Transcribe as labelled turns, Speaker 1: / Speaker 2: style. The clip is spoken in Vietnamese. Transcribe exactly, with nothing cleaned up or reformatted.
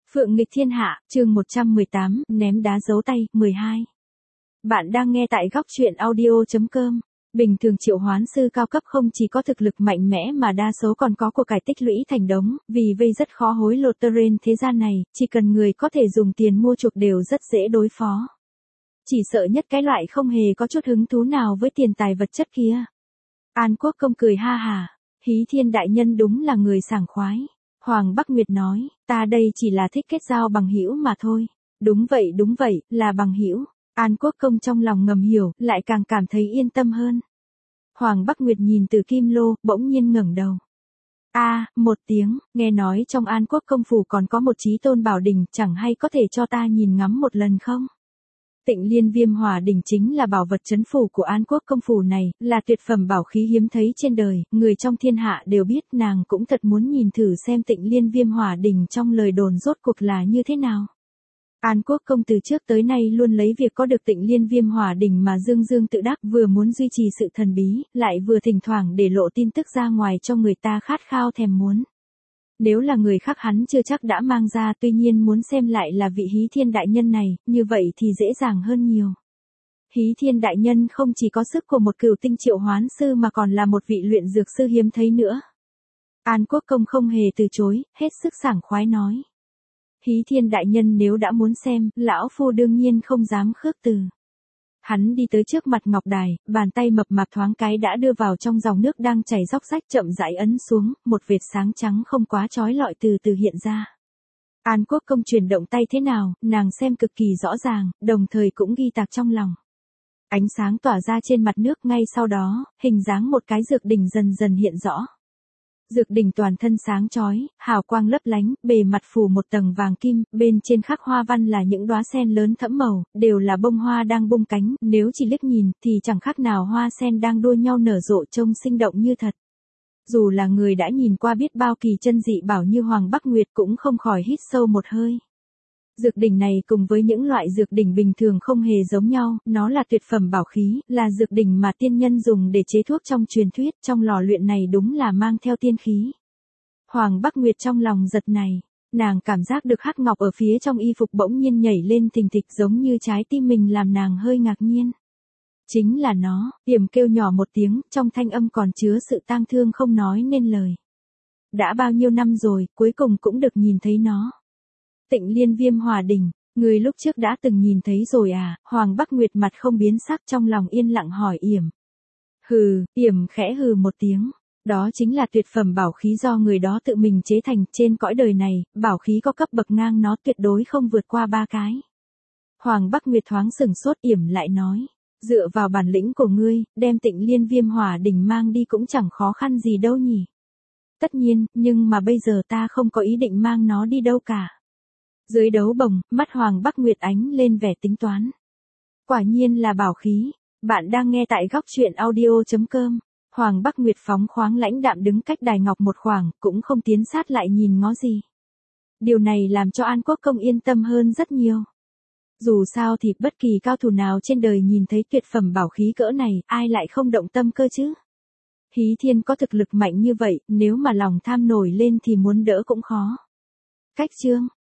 Speaker 1: Phượng nghịch thiên hạ, chương một trăm mười tám, ném đá giấu tay, mười hai. Bạn đang nghe tại góc truyện audio chấm com. Bình thường triệu hoán sư cao cấp không chỉ có thực lực mạnh mẽ mà đa số còn có của cải tích lũy thành đống, vì vây rất khó hối lộ terrain thế gian này, chỉ cần người có thể dùng tiền mua chuộc đều rất dễ đối phó. Chỉ sợ nhất cái loại không hề có chút hứng thú nào với tiền tài vật chất kia. An Quốc Công cười ha hà, Hí Thiên đại nhân đúng là người sảng khoái. Hoàng Bắc Nguyệt nói, ta đây chỉ là thích kết giao bằng hữu mà thôi. Đúng vậy đúng vậy, là bằng hữu. An Quốc Công trong lòng ngầm hiểu, lại càng cảm thấy yên tâm hơn. Hoàng Bắc Nguyệt nhìn từ kim lô, bỗng nhiên ngẩng đầu. A, à, một tiếng, nghe nói trong An Quốc Công phủ còn có một chí tôn bảo đình, chẳng hay có thể cho ta nhìn ngắm một lần không? Tịnh Liên Viêm Hỏa Đỉnh chính là bảo vật trấn phủ của An Quốc Công phủ này, là tuyệt phẩm bảo khí hiếm thấy trên đời, người trong thiên hạ đều biết, nàng cũng thật muốn nhìn thử xem Tịnh Liên Viêm Hỏa Đỉnh trong lời đồn rốt cuộc là như thế nào. An Quốc Công từ trước tới nay luôn lấy việc có được Tịnh Liên Viêm Hỏa Đỉnh mà dương dương tự đắc, vừa muốn duy trì sự thần bí, lại vừa thỉnh thoảng để lộ tin tức ra ngoài cho người ta khát khao thèm muốn. Nếu là người khác hắn chưa chắc đã mang ra, tuy nhiên muốn xem lại là vị Hí Thiên đại nhân này, như vậy thì dễ dàng hơn nhiều. Hí Thiên đại nhân không chỉ có sức của một cửu tinh triệu hoán sư mà còn là một vị luyện dược sư hiếm thấy nữa. An Quốc Công không hề từ chối, hết sức sảng khoái nói. Hí Thiên đại nhân nếu đã muốn xem, lão phu đương nhiên không dám khước từ. Hắn đi tới trước mặt ngọc đài, bàn tay mập mạp thoáng cái đã đưa vào trong dòng nước đang chảy róc rách, chậm rãi ấn xuống, một vệt sáng trắng không quá chói lọi từ từ hiện ra. An Quốc Công chuyển động tay thế nào, nàng xem cực kỳ rõ ràng, đồng thời cũng ghi tạc trong lòng. Ánh sáng tỏa ra trên mặt nước, ngay sau đó, hình dáng một cái dược đỉnh dần dần hiện rõ. Dược đỉnh toàn thân sáng chói, hào quang lấp lánh, bề mặt phủ một tầng vàng kim, bên trên khắc hoa văn là những đóa sen lớn thẫm màu, đều là bông hoa đang bung cánh, nếu chỉ liếc nhìn thì chẳng khác nào hoa sen đang đua nhau nở rộ, trông sinh động như thật. Dù là người đã nhìn qua biết bao kỳ chân dị bảo như Hoàng Bắc Nguyệt cũng không khỏi hít sâu một hơi. Dược đỉnh này cùng với những loại dược đỉnh bình thường không hề giống nhau, nó là tuyệt phẩm bảo khí, là dược đỉnh mà tiên nhân dùng để chế thuốc trong truyền thuyết, trong lò luyện này đúng là mang theo tiên khí. Hoàng Bắc Nguyệt trong lòng giật này, nàng cảm giác được hắc ngọc ở phía trong y phục bỗng nhiên nhảy lên thình thịch giống như trái tim mình, làm nàng hơi ngạc nhiên. Chính là nó, Yểm kêu nhỏ một tiếng, trong thanh âm còn chứa sự tang thương không nói nên lời. Đã bao nhiêu năm rồi, cuối cùng cũng được nhìn thấy nó. Tịnh Liên Viêm Hỏa Đỉnh, người lúc trước đã từng nhìn thấy rồi à? Hoàng Bắc Nguyệt mặt không biến sắc, trong lòng yên lặng hỏi Yểm. Hừ, Yểm khẽ hừ một tiếng. Đó chính là tuyệt phẩm bảo khí do người đó tự mình chế thành, trên cõi đời này, bảo khí có cấp bậc ngang nó tuyệt đối không vượt qua ba cái. Hoàng Bắc Nguyệt thoáng sừng sốt, Yểm lại nói. Dựa vào bản lĩnh của ngươi, đem Tịnh Liên Viêm Hỏa Đỉnh mang đi cũng chẳng khó khăn gì đâu nhỉ. Tất nhiên, nhưng mà bây giờ ta không có ý định mang nó đi đâu cả. Dưới đấu bồng, mắt Hoàng Bắc Nguyệt ánh lên vẻ tính toán. Quả nhiên là bảo khí. Bạn đang nghe tại góc truyện audio chấm com. Hoàng Bắc Nguyệt phóng khoáng lãnh đạm đứng cách đài ngọc một khoảng, cũng không tiến sát lại nhìn ngó gì. Điều này làm cho An Quốc Công yên tâm hơn rất nhiều. Dù sao thì bất kỳ cao thủ nào trên đời nhìn thấy tuyệt phẩm bảo khí cỡ này, ai lại không động tâm cơ chứ? Hí Thiên có thực lực mạnh như vậy, nếu mà lòng tham nổi lên thì muốn đỡ cũng khó. Cách chương